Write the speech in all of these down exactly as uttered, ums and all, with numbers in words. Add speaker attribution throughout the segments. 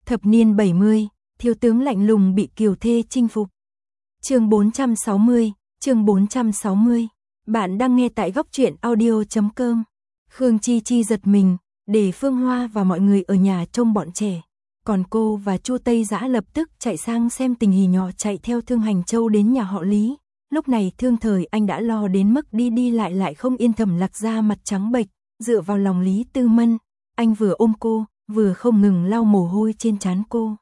Speaker 1: Thập niên bảy mươi, thiếu tướng lạnh lùng bị kiều thê chinh phục. Chương bốn trăm sáu mươi, chương bốn trăm sáu mươi. Bạn đang nghe tại góc truyện audio chấm com. Khương Chi Chi giật mình, để Phương Hoa và mọi người ở nhà trông bọn trẻ. Còn cô và Chu Tây Dã lập tức chạy sang xem tình hình, nhỏ chạy theo Thương Hành Châu đến nhà họ Lý. Lúc này Thương Thời Anh đã lo đến mức đi đi lại lại không yên. Thẩm Lạc Gia mặt trắng bệch, dựa vào lòng Lý Tư Mân. Anh vừa ôm cô, vừa không ngừng lau mồ hôi trên trán cô.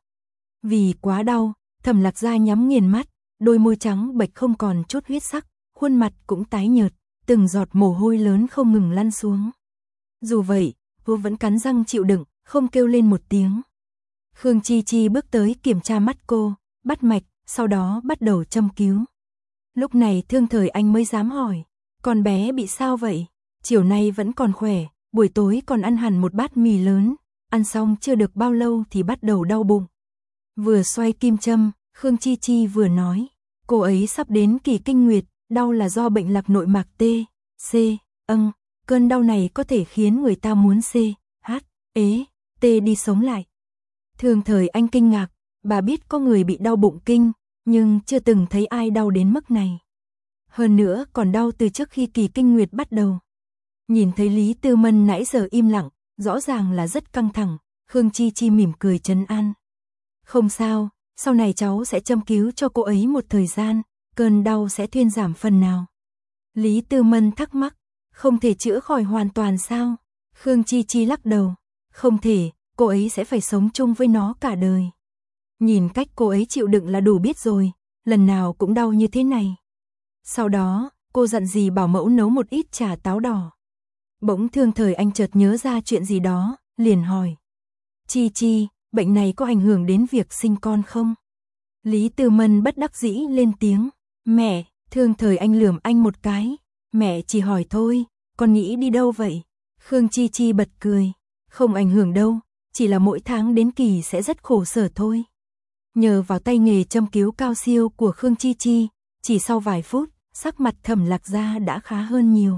Speaker 1: Vì quá đau, Thẩm Lạc Gia nhắm nghiền mắt, đôi môi trắng bệch không còn chút huyết sắc, khuôn mặt cũng tái nhợt, từng giọt mồ hôi lớn không ngừng lăn xuống. Dù vậy, cô vẫn cắn răng chịu đựng, không kêu lên một tiếng. Khương Chi Chi bước tới kiểm tra mắt cô, bắt mạch, sau đó bắt đầu châm cứu. Lúc này Thương Thời Anh mới dám hỏi, con bé bị sao vậy? Chiều nay vẫn còn khỏe, buổi tối còn ăn hẳn một bát mì lớn, ăn xong chưa được bao lâu thì bắt đầu đau bụng. Vừa xoay kim châm, Khương Chi Chi vừa nói, cô ấy sắp đến kỳ kinh nguyệt, đau là do bệnh lạc nội mạc T, C, âng, cơn đau này có thể khiến người ta muốn C, H, ế, T đi sống lại. Thương Thời Anh kinh ngạc, bà biết có người bị đau bụng kinh, nhưng chưa từng thấy ai đau đến mức này. Hơn nữa còn đau từ trước khi kỳ kinh nguyệt bắt đầu. Nhìn thấy Lý Tư Mân nãy giờ im lặng, rõ ràng là rất căng thẳng, Khương Chi Chi mỉm cười trấn an. Không sao, sau này cháu sẽ châm cứu cho cô ấy một thời gian, cơn đau sẽ thuyên giảm phần nào. Lý Tư Mân thắc mắc, không thể chữa khỏi hoàn toàn sao? Khương Chi Chi lắc đầu, không thể, cô ấy sẽ phải sống chung với nó cả đời. Nhìn cách cô ấy chịu đựng là đủ biết rồi, lần nào cũng đau như thế này. Sau đó, cô dặn dì bảo mẫu nấu một ít trà táo đỏ. Bỗng Thương Thời Anh chợt nhớ ra chuyện gì đó, liền hỏi. Chi Chi, bệnh này có ảnh hưởng đến việc sinh con không? Lý Tư Mân bất đắc dĩ lên tiếng. Mẹ, Thương Thời Anh lườm anh một cái. Mẹ chỉ hỏi thôi, con nghĩ đi đâu vậy? Khương Chi Chi bật cười. Không ảnh hưởng đâu, chỉ là mỗi tháng đến kỳ sẽ rất khổ sở thôi. Nhờ vào tay nghề châm cứu cao siêu của Khương Chi Chi, chỉ sau vài phút, sắc mặt Thẩm Lạc Gia đã khá hơn nhiều.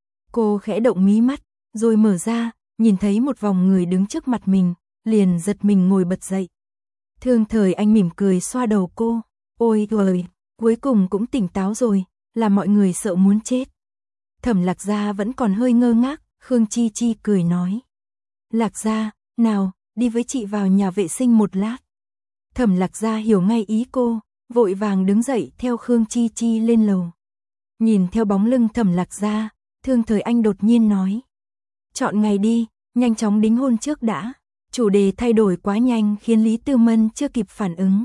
Speaker 1: Cô khẽ động mí mắt, rồi mở ra, nhìn thấy một vòng người đứng trước mặt mình, liền giật mình ngồi bật dậy. Thương Thời Anh mỉm cười xoa đầu cô, ôi trời, cuối cùng cũng tỉnh táo rồi, làm mọi người sợ muốn chết. Thẩm Lạc Gia vẫn còn hơi ngơ ngác, Khương Chi Chi cười nói. Lạc Gia, nào, đi với chị vào nhà vệ sinh một lát. Thẩm Lạc Gia hiểu ngay ý cô, vội vàng đứng dậy theo Khương Chi Chi lên lầu. Nhìn theo bóng lưng Thẩm Lạc Gia, Thương Thời Anh đột nhiên nói. Chọn ngày đi, nhanh chóng đính hôn trước đã. Chủ đề thay đổi quá nhanh khiến Lý Tư Mân chưa kịp phản ứng.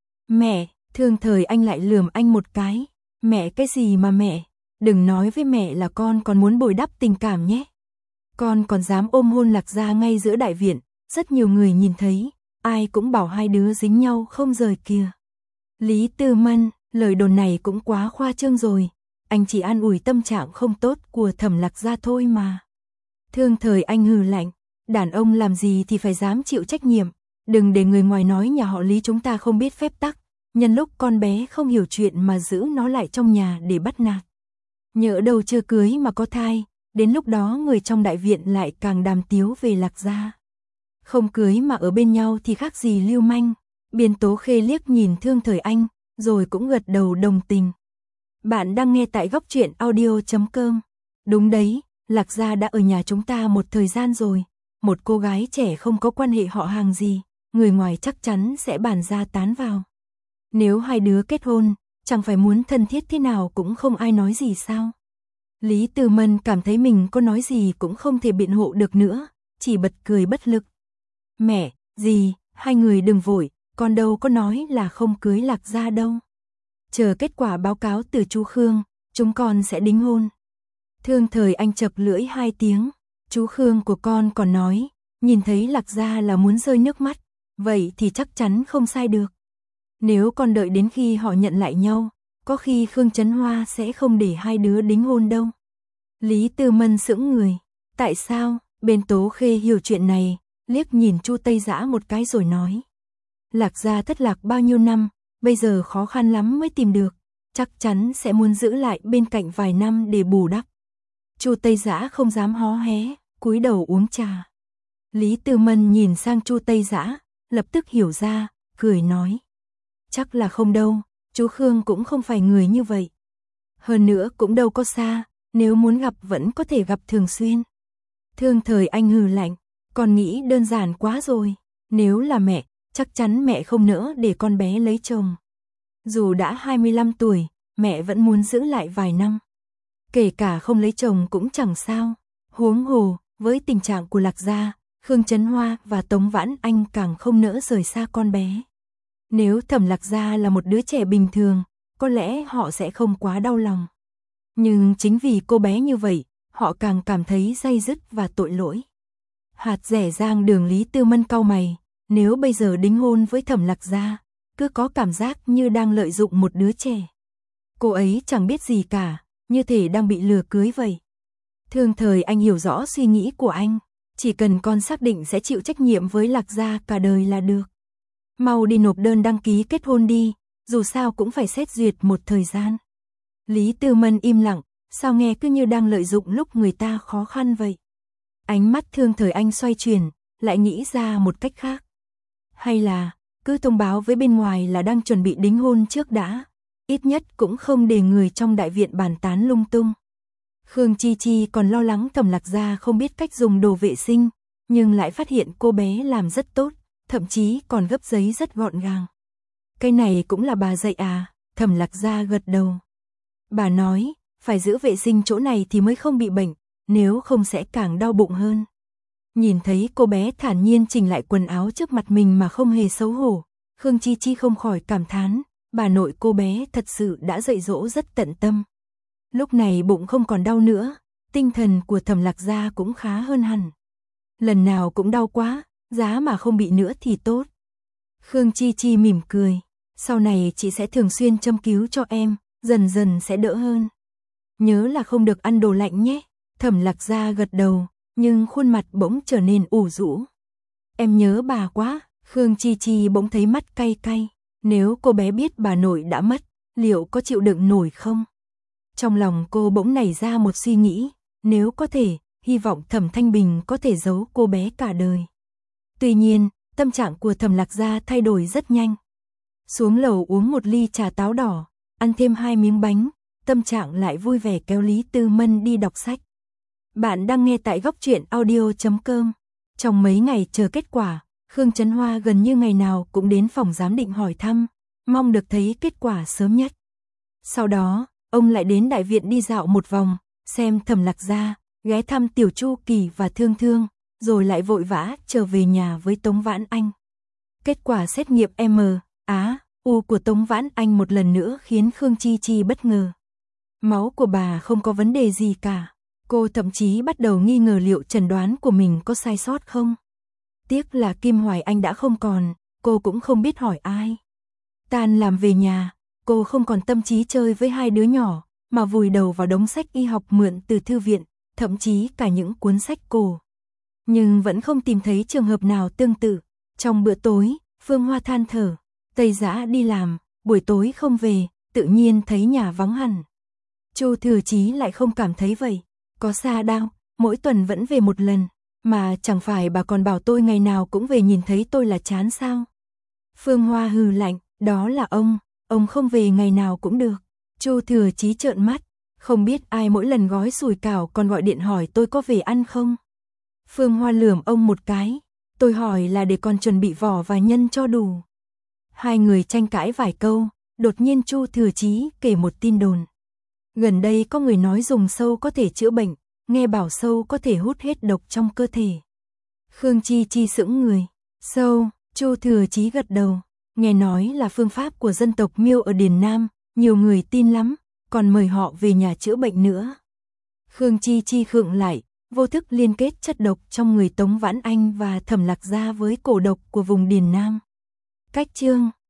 Speaker 1: Mẹ, Thương Thời Anh lại lườm anh một cái. Mẹ cái gì mà mẹ, đừng nói với mẹ là con còn muốn bồi đắp tình cảm nhé. Con còn dám ôm hôn Lạc Gia ngay giữa đại viện, rất nhiều người nhìn thấy, ai cũng bảo hai đứa dính nhau không rời kìa. Lý Tư Mân, lời đồn này cũng quá khoa trương rồi, anh chỉ an ủi tâm trạng không tốt của Thẩm Lạc Gia thôi mà. Thương Thời Anh hừ lạnh, đàn ông làm gì thì phải dám chịu trách nhiệm, đừng để người ngoài nói nhà họ Lý chúng ta không biết phép tắc, nhân lúc con bé không hiểu chuyện mà giữ nó lại trong nhà để bắt nạt. Nhỡ đâu chưa cưới mà có thai, đến lúc đó người trong đại viện lại càng đàm tiếu về Lạc Gia. Không cưới mà ở bên nhau thì khác gì lưu manh. Biên Tố Khê liếc nhìn Thương Thời Anh, rồi cũng gật đầu đồng tình. Bạn đang nghe tại góc truyện audio chấm com. Đúng đấy, Lạc Gia đã ở nhà chúng ta một thời gian rồi. Một cô gái trẻ không có quan hệ họ hàng gì, người ngoài chắc chắn sẽ bàn ra tán vào. Nếu hai đứa kết hôn, chẳng phải muốn thân thiết thế nào cũng không ai nói gì sao? Lý Tư Mân cảm thấy mình có nói gì cũng không thể biện hộ được nữa, chỉ bật cười bất lực. Mẹ, dì, hai người đừng vội, con đâu có nói là không cưới Lạc Gia đâu. Chờ kết quả báo cáo từ chú Khương, chúng con sẽ đính hôn. Thương Thời Anh chập lưỡi hai tiếng, chú Khương của con còn nói, nhìn thấy Lạc Gia là muốn rơi nước mắt, vậy thì chắc chắn không sai được. Nếu con đợi đến khi họ nhận lại nhau, có khi Khương Trấn Hoa sẽ không để hai đứa đính hôn đâu. Lý Tư Mân sững người, tại sao? Bên Tố Khê hiểu chuyện này, liếc nhìn Chu Tây Dã một cái rồi nói. Lạc Gia thất lạc bao nhiêu năm, bây giờ khó khăn lắm mới tìm được, chắc chắn sẽ muốn giữ lại bên cạnh vài năm để bù đắp. Chu Tây Dã không dám hó hé, cúi đầu uống trà. Lý Tư Mân nhìn sang Chu Tây Dã, lập tức hiểu ra, cười nói. Chắc là không đâu, chú Khương cũng không phải người như vậy. Hơn nữa cũng đâu có xa, nếu muốn gặp vẫn có thể gặp thường xuyên. Thương Thời Anh hừ lạnh, con nghĩ đơn giản quá rồi. Nếu là mẹ, chắc chắn mẹ không nỡ để con bé lấy chồng. Dù đã hai mươi lăm tuổi, mẹ vẫn muốn giữ lại vài năm. Kể cả không lấy chồng cũng chẳng sao. Huống hồ, với tình trạng của Lạc Gia, Khương Chấn Hoa và Tống Vãn Anh càng không nỡ rời xa con bé. Nếu Thẩm Lạc Gia là một đứa trẻ bình thường, có lẽ họ sẽ không quá đau lòng. Nhưng chính vì cô bé như vậy, họ càng cảm thấy day dứt và tội lỗi. Hạt rẻ rang đường Lý Tư Mân cau mày, nếu bây giờ đính hôn với Thẩm Lạc Gia, cứ có cảm giác như đang lợi dụng một đứa trẻ. Cô ấy chẳng biết gì cả, như thể đang bị lừa cưới vậy. Thương Thời Anh hiểu rõ suy nghĩ của anh, chỉ cần con xác định sẽ chịu trách nhiệm với Lạc Gia cả đời là được. Mau đi nộp đơn đăng ký kết hôn đi, dù sao cũng phải xét duyệt một thời gian. Lý Tư Mân im lặng, sao nghe cứ như đang lợi dụng lúc người ta khó khăn vậy. Ánh mắt Thương Thời Anh xoay chuyển, lại nghĩ ra một cách khác. Hay là, cứ thông báo với bên ngoài là đang chuẩn bị đính hôn trước đã, ít nhất cũng không để người trong đại viện bàn tán lung tung. Khương Chi Chi còn lo lắng Thẩm Lạc Gia không biết cách dùng đồ vệ sinh, nhưng lại phát hiện cô bé làm rất tốt, thậm chí còn gấp giấy rất gọn gàng. Cái này cũng là bà dạy à? Thẩm Lạc Gia gật đầu. Bà nói, phải giữ vệ sinh chỗ này thì mới không bị bệnh, nếu không sẽ càng đau bụng hơn. Nhìn thấy cô bé thản nhiên chỉnh lại quần áo trước mặt mình mà không hề xấu hổ, Khương Chi Chi không khỏi cảm thán, bà nội cô bé thật sự đã dạy dỗ rất tận tâm. Lúc này bụng không còn đau nữa, tinh thần của Thẩm Lạc Gia cũng khá hơn hẳn. Lần nào cũng đau quá, giá mà không bị nữa thì tốt. Khương Chi Chi mỉm cười, sau này chị sẽ thường xuyên châm cứu cho em, dần dần sẽ đỡ hơn. Nhớ là không được ăn đồ lạnh nhé. Thẩm Lạc Gia gật đầu, nhưng khuôn mặt bỗng trở nên ủ rũ. Em nhớ bà quá. Khương Chi Chi bỗng thấy mắt cay cay. Nếu cô bé biết bà nội đã mất, liệu có chịu đựng nổi không? Trong lòng cô bỗng nảy ra một suy nghĩ, nếu có thể, hy vọng Thẩm Thanh Bình có thể giấu cô bé cả đời. Tuy nhiên, tâm trạng của Thẩm Lạc Gia thay đổi rất nhanh. Xuống lầu uống một ly trà táo đỏ, ăn thêm hai miếng bánh, tâm trạng lại vui vẻ kéo Lý Tư Mân đi đọc sách. Bạn đang nghe tại góc truyện audio chấm com. Trong mấy ngày chờ kết quả, Khương Chấn Hoa gần như ngày nào cũng đến phòng giám định hỏi thăm, mong được thấy kết quả sớm nhất. Sau đó, ông lại đến đại viện đi dạo một vòng, xem Thẩm Lạc Gia, ghé thăm Tiểu Chu Kỳ và Thương Thương, rồi lại vội vã trở về nhà với Tống Vãn Anh. Kết quả xét nghiệm M, Á, U của Tống Vãn Anh một lần nữa khiến Khương Chi Chi bất ngờ. Máu của bà không có vấn đề gì cả. Cô thậm chí bắt đầu nghi ngờ liệu chẩn đoán của mình có sai sót không. Tiếc là Kim Hoài Anh đã không còn, cô cũng không biết hỏi ai. Tan làm về nhà, cô không còn tâm trí chơi với hai đứa nhỏ, mà vùi đầu vào đống sách y học mượn từ thư viện, thậm chí cả những cuốn sách cổ. Nhưng vẫn không tìm thấy trường hợp nào tương tự. Trong bữa tối, Phương Hoa than thở, Tây Dã đi làm, buổi tối không về, tự nhiên thấy nhà vắng hẳn. Chu Thừa Chí lại không cảm thấy vậy. Có xa đâu, mỗi tuần vẫn về một lần, mà chẳng phải bà còn bảo tôi ngày nào cũng về nhìn thấy tôi là chán sao? Phương Hoa hừ lạnh, đó là ông, ông không về ngày nào cũng được. Chu Thừa Chí trợn mắt, không biết ai mỗi lần gói sủi cảo còn gọi điện hỏi tôi có về ăn không? Phương Hoa lườm ông một cái, tôi hỏi là để con chuẩn bị vỏ và nhân cho đủ. Hai người tranh cãi vài câu, đột nhiên Chu Thừa Chí kể một tin đồn. Gần đây có người nói dùng sâu có thể chữa bệnh, nghe bảo sâu có thể hút hết độc trong cơ thể. Khương Chi Chi sững người, sâu, Chu Thừa Chí gật đầu, nghe nói là phương pháp của dân tộc Miêu ở Điền Nam, nhiều người tin lắm, còn mời họ về nhà chữa bệnh nữa. Khương Chi Chi khựng lại, vô thức liên kết chất độc trong người Tống Vãn Anh và Thẩm Lạc Gia với cổ độc của vùng Điền Nam. Cách chương